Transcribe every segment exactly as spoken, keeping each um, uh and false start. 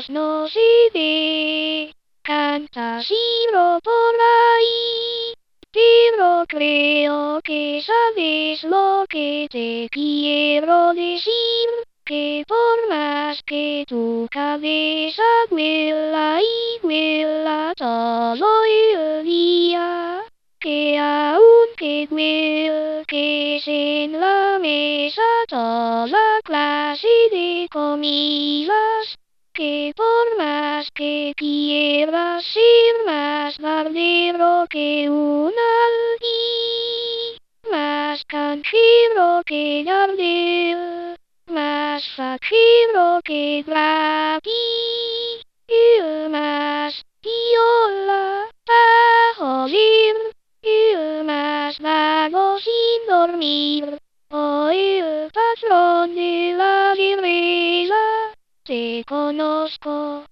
lejos no se ve, cantas giro por ahí, pero creo que sabes lo que te quiero decir, que por más que tu cabeza vuela y vuela todo el día, que aunque cuelgues en la mesa toda clase de comidas, que por más que quieras ser más barbero que un aldi, más canjero que Gardel, más fajero que Grati, y más piola pa' joder, y más vago sin dormir, o el patrón de la guerrera. Te conozco,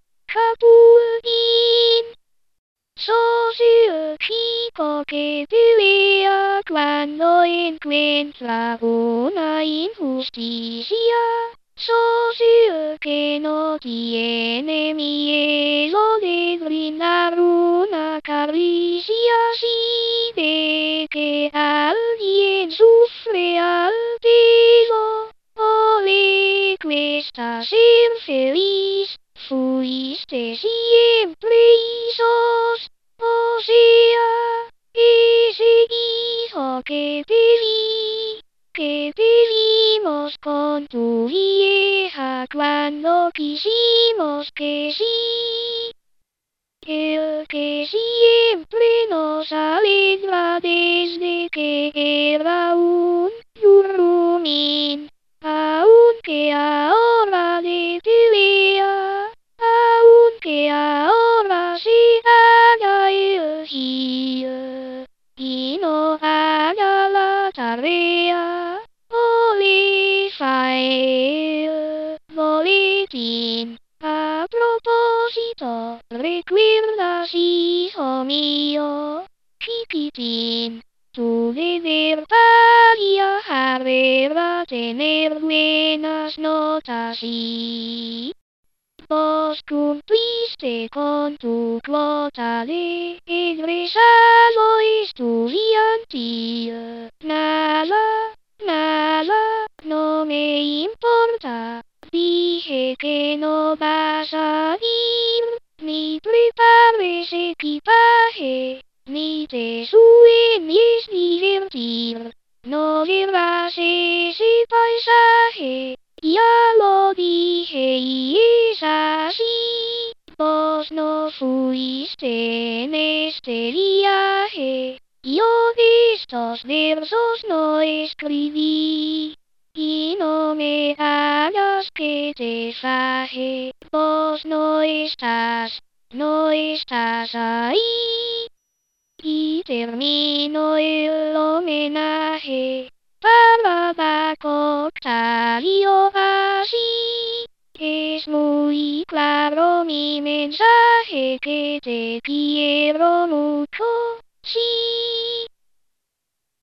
Capulín. Sos el chico que pelea cuando encuentra una injusticia. Sos el que no tiene miedo de brindar una caricia si ve que alguien sufre al pelo o le cuesta ser feliz. Fuiste siempre y sos, o sea, ese hijo que te di, que te dimos con tu vieja cuando quisimos que sí. El que siempre nos alegra desde que era un yurrumín, aunque ahora de pelea, aunque ahora se haga el gil y no haga la tarea, o le fae el boletín. A propósito, ¿recuerdas, hijo mío, chiquitín, tu deber para viajar era tener buenas notas y vos cumpliste con tu cuota de egresado estudiantil? Nada, nada, no me importa. Dije que no vas a ir, ni prepares equipaje, ni te sueñes divertir. No verás ese paisaje, ya lo dije y es así. Vos no fuiste en este viaje, yo estos versos no escribí. Y no me hagas que te faje, vos no estás, no estás ahí. Y termino el homenaje para Paco Octavio así. Es muy claro mi mensaje que te quiero mucho, sí.